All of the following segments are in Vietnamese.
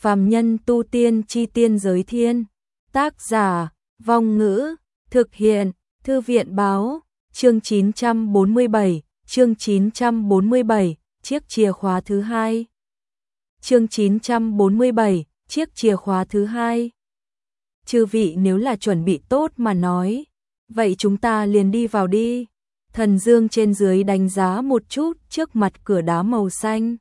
Phàm nhân tu tiên chi tiên giới thiên. Tác giả, Vong Ngữ, thực hiện, Thư viện Báo, chương 947, chương 947, chiếc chìa khóa thứ hai. Chương 947, chiếc chìa khóa thứ hai. Chư vị nếu là chuẩn bị tốt mà nói, vậy chúng ta liền đi vào đi. Thần Dương trên dưới đánh giá một chút trước mặt cửa đá màu xanh.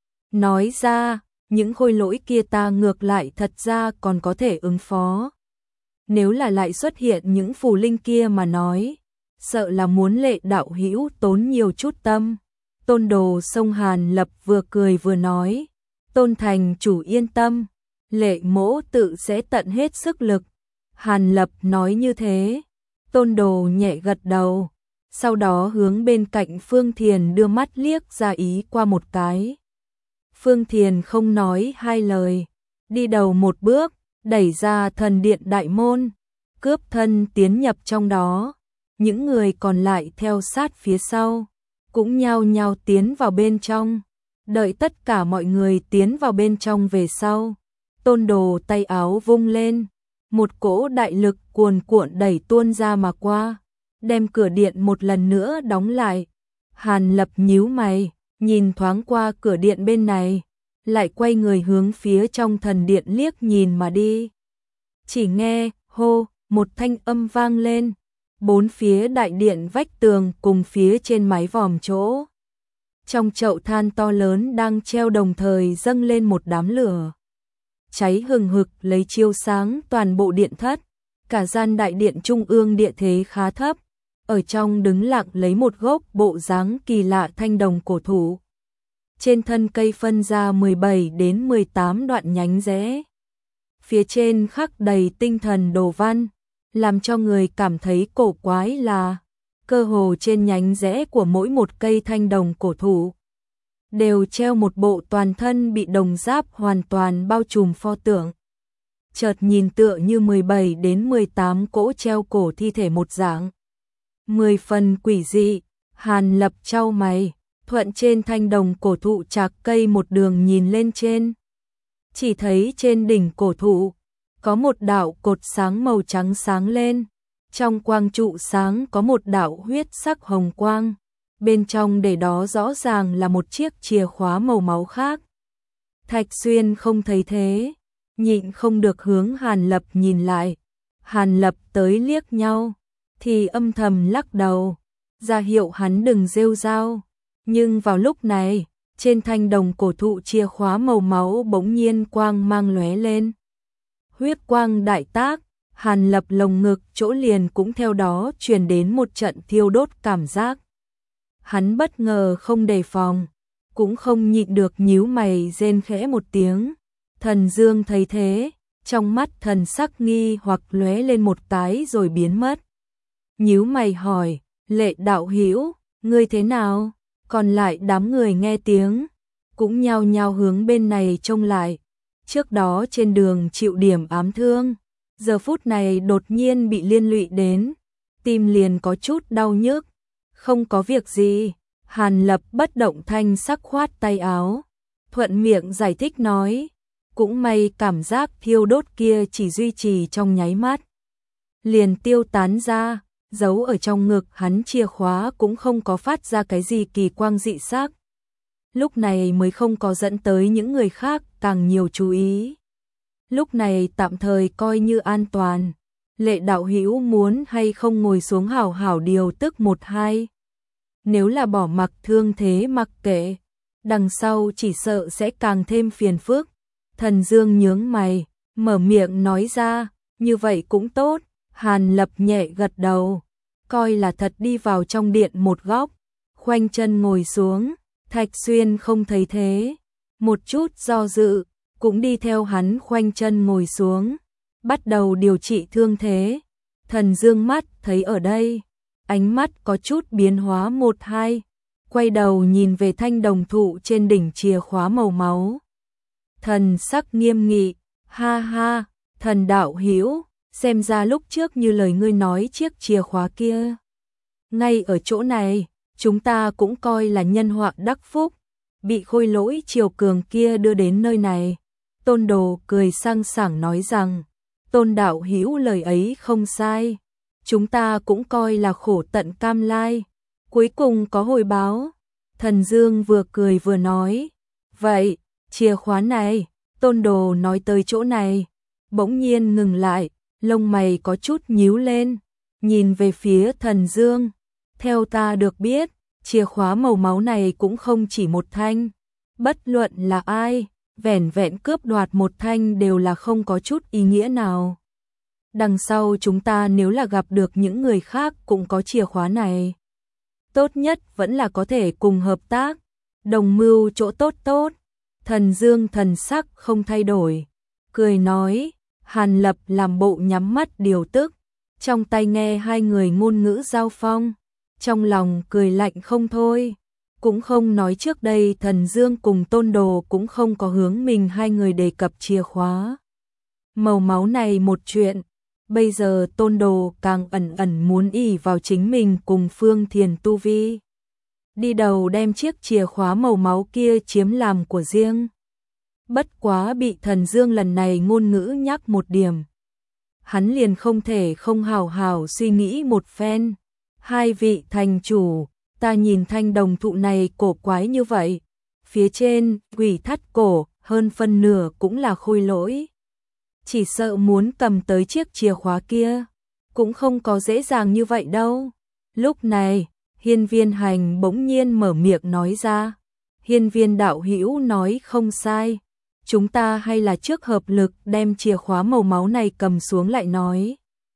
Nói ra, những khôi lỗi kia ta ngược lại thật ra còn có thể ứng phó. Nếu là lại xuất hiện những phù linh kia mà nói, sợ là muốn Lệ đạo hữu tốn nhiều chút tâm. Tôn đồ sông Hàn Lập vừa cười vừa nói, Tôn thành chủ yên tâm, Lệ mỗ tự sẽ tận hết sức lực. Hàn Lập nói như thế, Tôn đồ nhẹ gật đầu, sau đó hướng bên cạnh Phương Thiền đưa mắt liếc ra ý qua một cái. Phương Thiền không nói hai lời, đi đầu một bước, đẩy ra thần điện đại môn, cướp thân tiến nhập trong đó. Những người còn lại theo sát phía sau, cũng nhao nhao tiến vào bên trong. Đợi tất cả mọi người tiến vào bên trong về sau, Tôn đồ tay áo vung lên, một cỗ đại lực cuồn cuộn đẩy tuôn ra mà qua, đem cửa điện một lần nữa đóng lại. Hàn Lập nhíu mày, nhìn thoáng qua cửa điện bên này, lại quay người hướng phía trong thần điện liếc nhìn mà đi. Chỉ nghe, hô, một thanh âm vang lên, bốn phía đại điện vách tường cùng phía trên mái vòm chỗ. Trong chậu than to lớn đang treo đồng thời dâng lên một đám lửa. Cháy hừng hực lấy chiếu sáng toàn bộ điện thất, cả gian đại điện trung ương địa thế khá thấp. Ở trong đứng lặng lấy một gốc bộ dáng kỳ lạ thanh đồng cổ thụ. Trên thân cây phân ra 17 đến 18 đoạn nhánh rẽ. Phía trên khắc đầy tinh thần đồ văn, làm cho người cảm thấy cổ quái là cơ hồ trên nhánh rẽ của mỗi một cây thanh đồng cổ thụ đều treo một bộ toàn thân bị đồng giáp hoàn toàn bao trùm pho tượng. Chợt nhìn tựa như 17 đến 18 cỗ treo cổ thi thể một dạng. 10 phần quỷ dị. Hàn Lập chau mày, thuận trên thanh đồng cổ thụ chạc cây một đường nhìn lên trên. Chỉ thấy trên đỉnh cổ thụ có một đạo cột sáng màu trắng sáng lên, trong quang trụ sáng có một đạo huyết sắc hồng quang, bên trong để đó rõ ràng là một chiếc chìa khóa màu máu khác. Thạch Xuyên không thấy thế, nhịn không được hướng Hàn Lập nhìn lại. Hàn Lập tới liếc nhau, thì âm thầm lắc đầu, ra hiệu hắn đừng rêu rao. Nhưng vào lúc này, trên thanh đồng cổ thụ chìa khóa màu máu bỗng nhiên quang mang lóe lên. Huyết quang đại tác, Hàn Lập lồng ngực chỗ liền cũng theo đó truyền đến một trận thiêu đốt cảm giác. Hắn bất ngờ không đề phòng, cũng không nhịn được nhíu mày rên khẽ một tiếng. Thần Dương thấy thế, trong mắt thần sắc nghi hoặc lóe lên một cái rồi biến mất. Nhíu mày hỏi, Lệ đạo hữu, ngươi thế nào? Còn lại đám người nghe tiếng, cũng nhao nhao hướng bên này trông lại. Trước đó trên đường chịu điểm ám thương, giờ phút này đột nhiên bị liên lụy đến, tim liền có chút đau nhức. Không có việc gì, Hàn Lập bất động thanh sắc khoát tay áo, thuận miệng giải thích nói, cũng may cảm giác thiêu đốt kia chỉ duy trì trong nháy mắt, liền tiêu tán ra. Giấu ở trong ngực hắn chìa khóa cũng không có phát ra cái gì kỳ quang dị sắc. Lúc này mới không có dẫn tới những người khác càng nhiều chú ý. Lúc này tạm thời coi như an toàn. Lệ đạo hữu muốn hay không ngồi xuống hảo hảo điều tức một hai. Nếu là bỏ mặc thương thế mặc kệ, đằng sau chỉ sợ sẽ càng thêm phiền phức. Thần Dương nhướng mày, mở miệng nói ra, như vậy cũng tốt. Hàn Lập nhẹ gật đầu, coi là thật đi vào trong điện một góc, khoanh chân ngồi xuống. Thạch Xuyên không thấy thế, một chút do dự, cũng đi theo hắn khoanh chân ngồi xuống, bắt đầu điều trị thương thế. Thần Dương mắt thấy ở đây, ánh mắt có chút biến hóa một hai, quay đầu nhìn về thanh đồng thụ trên đỉnh chìa khóa màu máu. Thần sắc nghiêm nghị, ha ha, thần đạo hữu, xem ra lúc trước như lời ngươi nói chiếc chìa khóa kia. Ngay ở chỗ này, chúng ta cũng coi là nhân họa đắc phúc, bị khôi lỗi triều cường kia đưa đến nơi này. Tôn Đồ cười sang sảng nói rằng, Tôn đạo hữu lời ấy không sai, chúng ta cũng coi là khổ tận cam lai, cuối cùng có hồi báo. Thần Dương vừa cười vừa nói, vậy, chìa khóa này, Tôn Đồ nói tới chỗ này, bỗng nhiên ngừng lại, lông mày có chút nhíu lên, nhìn về phía Thần Dương, theo ta được biết, chìa khóa màu máu này cũng không chỉ một thanh, bất luận là ai, vẻn vẹn cướp đoạt một thanh đều là không có chút ý nghĩa nào. Đằng sau chúng ta nếu là gặp được những người khác cũng có chìa khóa này, tốt nhất vẫn là có thể cùng hợp tác, đồng mưu chỗ tốt tốt. Thần Dương thần sắc không thay đổi, cười nói, Hàn Lập làm bộ nhắm mắt điều tức, trong tai nghe hai người ngôn ngữ giao phong, trong lòng cười lạnh không thôi, cũng không nói trước đây Thần Dương cùng Tôn Đồ cũng không có hướng mình hai người đề cập chìa khóa màu máu này một chuyện, bây giờ Tôn Đồ càng ẩn ẩn muốn ỷ vào chính mình cùng Phương Thiền tu vi, đi đầu đem chiếc chìa khóa màu máu kia chiếm làm của riêng. Bất quá bị Thần Dương lần này ngôn ngữ nhắc một điểm, hắn liền không thể không hào hào suy nghĩ một phen. Hai vị thành chủ, ta nhìn thanh đồng thụ này cổ quái như vậy, phía trên quỷ thắt cổ, hơn phân nửa cũng là khôi lỗi. Chỉ sợ muốn cầm tới chiếc chìa khóa kia, cũng không có dễ dàng như vậy đâu. Lúc này, Hiên Viên Hành bỗng nhiên mở miệng nói ra, Hiên Viên đạo hữu nói không sai, chúng ta hay là trước hợp lực đem chìa khóa màu máu này cầm xuống lại nói.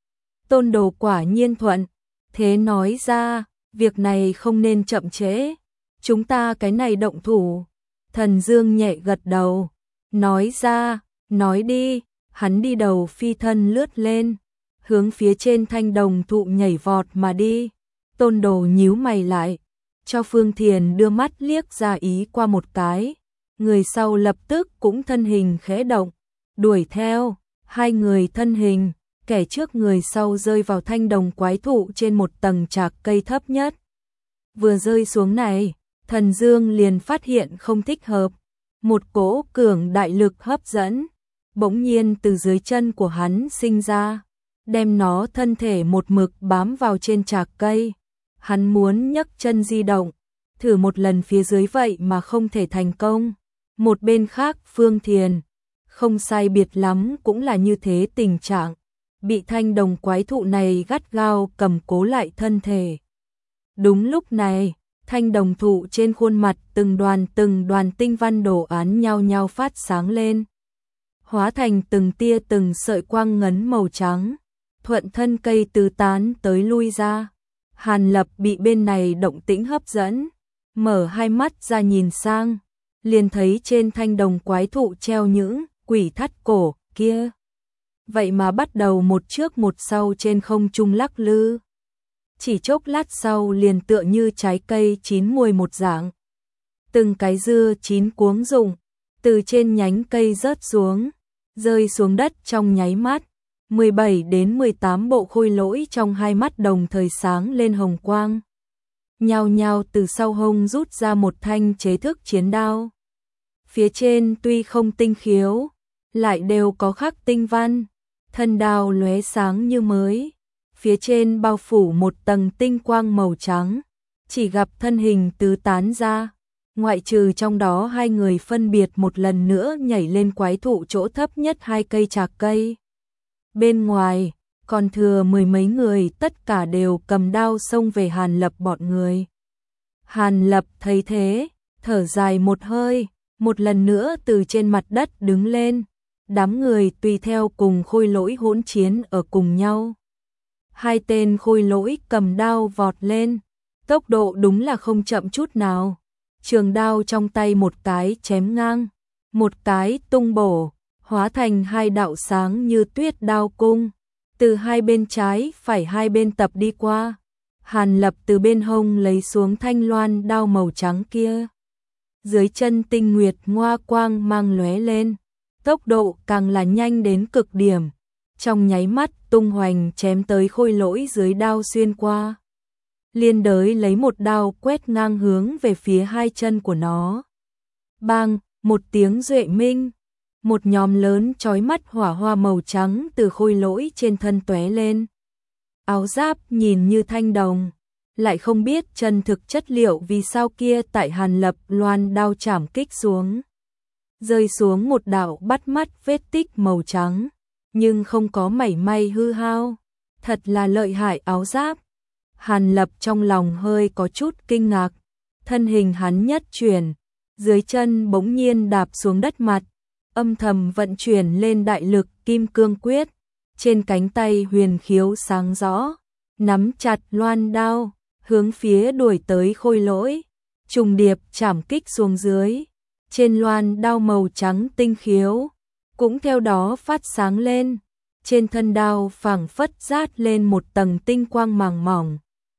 Tôn Đồ quả nhiên thuận, thế nói ra, việc này không nên chậm trễ, chúng ta cái này động thủ. Thần Dương nhẹ gật đầu, nói ra, nói đi, hắn đi đầu phi thân lướt lên, hướng phía trên thanh đồng thụ nhảy vọt mà đi. Tôn Đồ nhíu mày lại, cho Phương Thiền đưa mắt liếc ra ý qua một cái, người sau lập tức cũng thân hình khẽ động, đuổi theo, hai người thân hình, kẻ trước người sau rơi vào thanh đồng quái thụ trên một tầng trạc cây thấp nhất. Vừa rơi xuống này, Thần Dương liền phát hiện không thích hợp, một cỗ cường đại lực hấp dẫn, bỗng nhiên từ dưới chân của hắn sinh ra, đem nó thân thể một mực bám vào trên trạc cây. Hắn muốn nhấc chân di động, thử một lần phía dưới vậy mà không thể thành công. Một bên khác Phương Thiền, không sai biệt lắm cũng là như thế tình trạng, bị thanh đồng quái thụ này gắt gao cầm cố lại thân thể. Đúng lúc này, thanh đồng thụ trên khuôn mặt từng đoàn tinh văn đồ án nhau nhau phát sáng lên, hóa thành từng tia từng sợi quang ngấn màu trắng, thuận thân cây từ tán tới lui ra. Hàn Lập bị bên này động tĩnh hấp dẫn, mở hai mắt ra nhìn sang, liền thấy trên thanh đồng quái thụ treo những quỷ thắt cổ kia, vậy mà bắt đầu một trước một sau trên không trung lắc lư. Chỉ chốc lát sau liền tựa như trái cây chín muồi một dạng, từng cái dưa chín cuống rụng, từ trên nhánh cây rớt xuống, rơi xuống đất trong nháy mắt. 17 đến 18 bộ khôi lỗi trong hai mắt đồng thời sáng lên hồng quang, nhao nhao từ sau hông rút ra một thanh chế thức chiến đao. Phía trên tuy không tinh khiếu, lại đều có khắc tinh văn, thân đao lóe sáng như mới, phía trên bao phủ một tầng tinh quang màu trắng, chỉ gặp thân hình tứ tán ra, ngoại trừ trong đó hai người phân biệt một lần nữa nhảy lên quái thụ chỗ thấp nhất hai cây trạc cây. Bên ngoài, còn thừa mười mấy người tất cả đều cầm đao xông về Hàn Lập bọn người. Hàn Lập thấy thế, thở dài một hơi, một lần nữa từ trên mặt đất đứng lên, đám người tùy theo cùng khôi lỗi hỗn chiến ở cùng nhau. Hai tên khôi lỗi cầm đao vọt lên, tốc độ đúng là không chậm chút nào. Trường đao trong tay một cái chém ngang, một cái tung bổ, hóa thành hai đạo sáng như tuyết đao cung, từ hai bên trái phải hai bên tập đi qua. Hàn Lập từ bên hông lấy xuống thanh loan đao màu trắng kia, dưới chân tinh nguyệt ngoa quang mang lóe lên, tốc độ càng là nhanh đến cực điểm, trong nháy mắt tung hoành chém tới khôi lỗi dưới đao xuyên qua, liên đới lấy một đao quét ngang hướng về phía hai chân của nó. Bang, một tiếng duệ minh, một nhóm lớn chói mắt hỏa hoa màu trắng từ khôi lỗi trên thân tóe lên. Áo giáp nhìn như thanh đồng, lại không biết chân thực chất liệu vì sao kia tại Hàn Lập loan đao chảm kích xuống. Rơi xuống một đạo bắt mắt vết tích màu trắng, nhưng không có mảy may hư hao. Thật là lợi hại áo giáp. Hàn Lập trong lòng hơi có chút kinh ngạc, thân hình hắn nhất chuyển, dưới chân bỗng nhiên đạp xuống đất mặt, âm thầm vận chuyển lên đại lực kim cương quyết, trên cánh tay huyền khiếu sáng rõ, nắm chặt loan đao, hướng phía đuổi tới khôi lỗi, trùng điệp chảm kích xuống dưới, trên loan đao màu trắng tinh khiếu, cũng theo đó phát sáng lên, trên thân đao phảng phất rát lên một tầng tinh quang màng mỏng.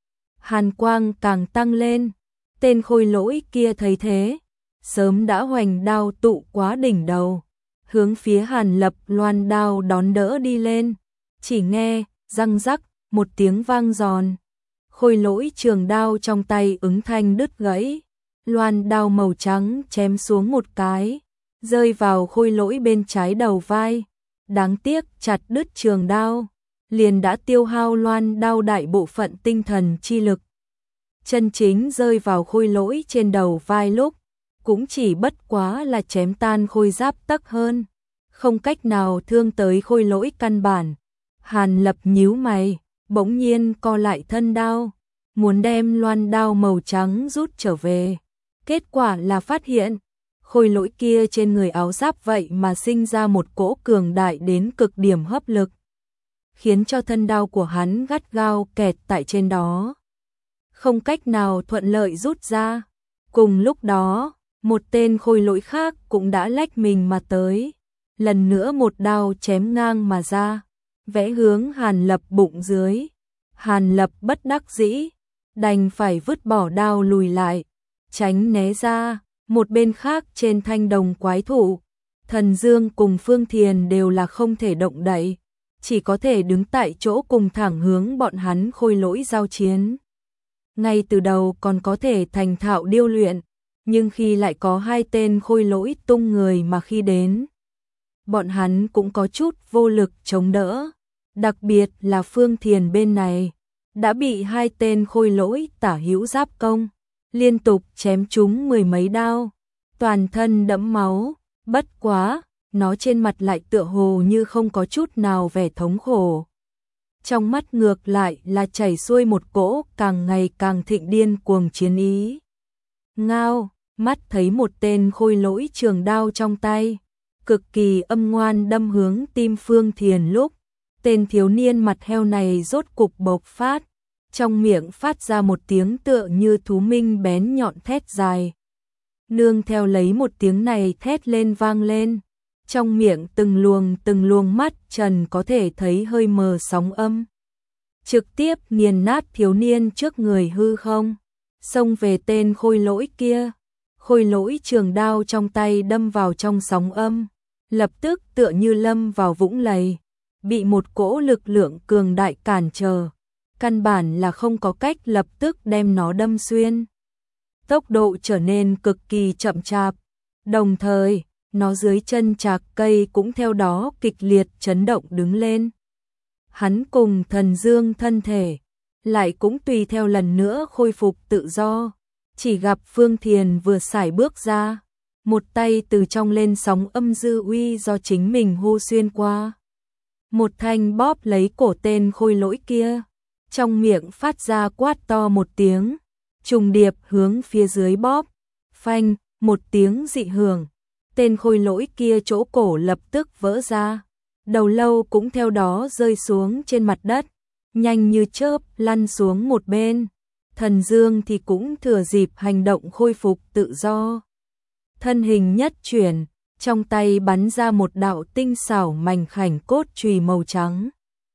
Hàn quang càng tăng lên, tên khôi lỗi kia thấy thế, sớm đã hoành đao tụ quá đỉnh đầu, hướng phía Hàn Lập loan đao đón đỡ đi lên, chỉ nghe răng rắc một tiếng vang giòn, khôi lỗi trường đao trong tay ứng thanh đứt gãy, loan đao màu trắng chém xuống một cái, rơi vào khôi lỗi bên trái đầu vai, đáng tiếc chặt đứt trường đao, liền đã tiêu hao loan đao đại bộ phận tinh thần chi lực. Chân chính rơi vào khôi lỗi trên đầu vai lúc, cũng chỉ bất quá là chém tan khôi giáp tấc hơn, không cách nào thương tới khôi lỗi căn bản. Hàn Lập nhíu mày, bỗng nhiên co lại thân đao, muốn đem loan đao màu trắng rút trở về. Kết quả là phát hiện, khôi lỗi kia trên người áo giáp vậy mà sinh ra một cỗ cường đại đến cực điểm hấp lực, khiến cho thân đao của hắn gắt gao kẹt tại trên đó, không cách nào thuận lợi rút ra. Cùng lúc đó, một tên khôi lỗi khác cũng đã lách mình mà tới, lần nữa một đao chém ngang mà ra, vẽ hướng Hàn Lập bụng dưới. Hàn Lập bất đắc dĩ, đành phải vứt bỏ đao lùi lại, tránh né ra. Một bên khác trên thanh đồng quái thụ, Thần Dương cùng Phương Thiền đều là không thể động đậy, chỉ có thể đứng tại chỗ cùng thẳng hướng bọn hắn khôi lỗi giao chiến. Ngay từ đầu còn có thể thành thạo điêu luyện, nhưng khi lại có hai tên khôi lỗi tung người mà khi đến, bọn hắn cũng có chút vô lực chống đỡ, đặc biệt là Phương Thiền bên này, đã bị hai tên khôi lỗi tả hữu giáp công, liên tục chém trúng mười mấy đao, toàn thân đẫm máu, bất quá, nó trên mặt lại tựa hồ như không có chút nào vẻ thống khổ. Trong mắt ngược lại là chảy xuôi một cỗ càng ngày càng thịnh điên cuồng chiến ý. Ngao, mắt thấy một tên khôi lỗi trường đao trong tay, cực kỳ âm ngoan đâm hướng tim Phương Thiền lúc, tên thiếu niên mặt heo này rốt cục bộc phát, trong miệng phát ra một tiếng tựa như thú minh bén nhọn thét dài. Nương theo lấy một tiếng này thét lên vang lên, trong miệng từng luồng mắt trần có thể thấy hơi mờ sóng âm, trực tiếp nghiền nát thiếu niên trước người hư không, xông về tên khôi lỗi kia. Khôi lỗi trường đao trong tay đâm vào trong sóng âm, lập tức tựa như lâm vào vũng lầy, bị một cỗ lực lượng cường đại cản trở, căn bản là không có cách lập tức đem nó đâm xuyên. Tốc độ trở nên cực kỳ chậm chạp, đồng thời, nó dưới chân chạc cây cũng theo đó kịch liệt chấn động đứng lên. Hắn cùng Thần Dương thân thể, lại cũng tùy theo lần nữa khôi phục tự do, chỉ gặp Phương Thiền vừa sải bước ra, một tay từ trong lên sóng âm dư uy do chính mình hô xuyên qua. Một thanh bóp lấy cổ tên khôi lỗi kia, trong miệng phát ra quát to một tiếng, trùng điệp hướng phía dưới bóp, phanh, một tiếng dị hưởng, tên khôi lỗi kia chỗ cổ lập tức vỡ ra, đầu lâu cũng theo đó rơi xuống trên mặt đất, nhanh như chớp lăn xuống một bên. Thần Dương thì cũng thừa dịp hành động khôi phục tự do, thân hình nhất chuyển, trong tay bắn ra một đạo tinh xảo mảnh khảnh cốt chùy màu trắng,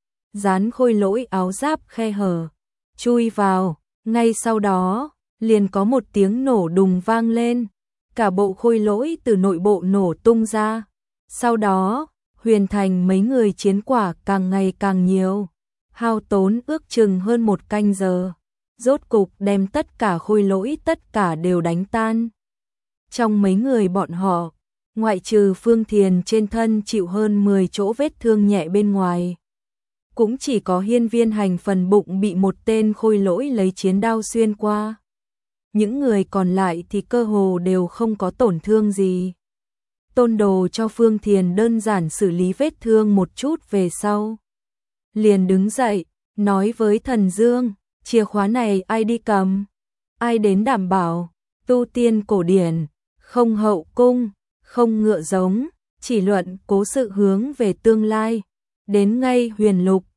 dán khôi lỗi áo giáp khe hở, chui vào. Ngay sau đó, liền có một tiếng nổ đùng vang lên, cả bộ khôi lỗi từ nội bộ nổ tung ra. Sau đó, Huyền Thành mấy người chiến quả càng ngày càng nhiều, hao tốn ước chừng hơn một canh giờ, rốt cục đem tất cả khôi lỗi tất cả đều đánh tan. Trong mấy người bọn họ, Ngoại trừ Phương Thiền trên thân chịu hơn 10 chỗ vết thương nhẹ bên ngoài. Cũng chỉ có Hiên Viên Hành phần bụng bị một tên khôi lỗi lấy chiến đao xuyên qua. Những người còn lại thì cơ hồ đều không có tổn thương gì. Tôn Đồ cho Phương Thiền đơn giản xử lý vết thương một chút về sau. Liền đứng dậy, nói với Thần Dương, chìa khóa này ai đi cầm? Ai đến đảm bảo? Tu tiên cổ điển, không hậu cung, không ngựa giống, chỉ luận cố sự hướng về tương lai. Đến ngay Huyền Lục,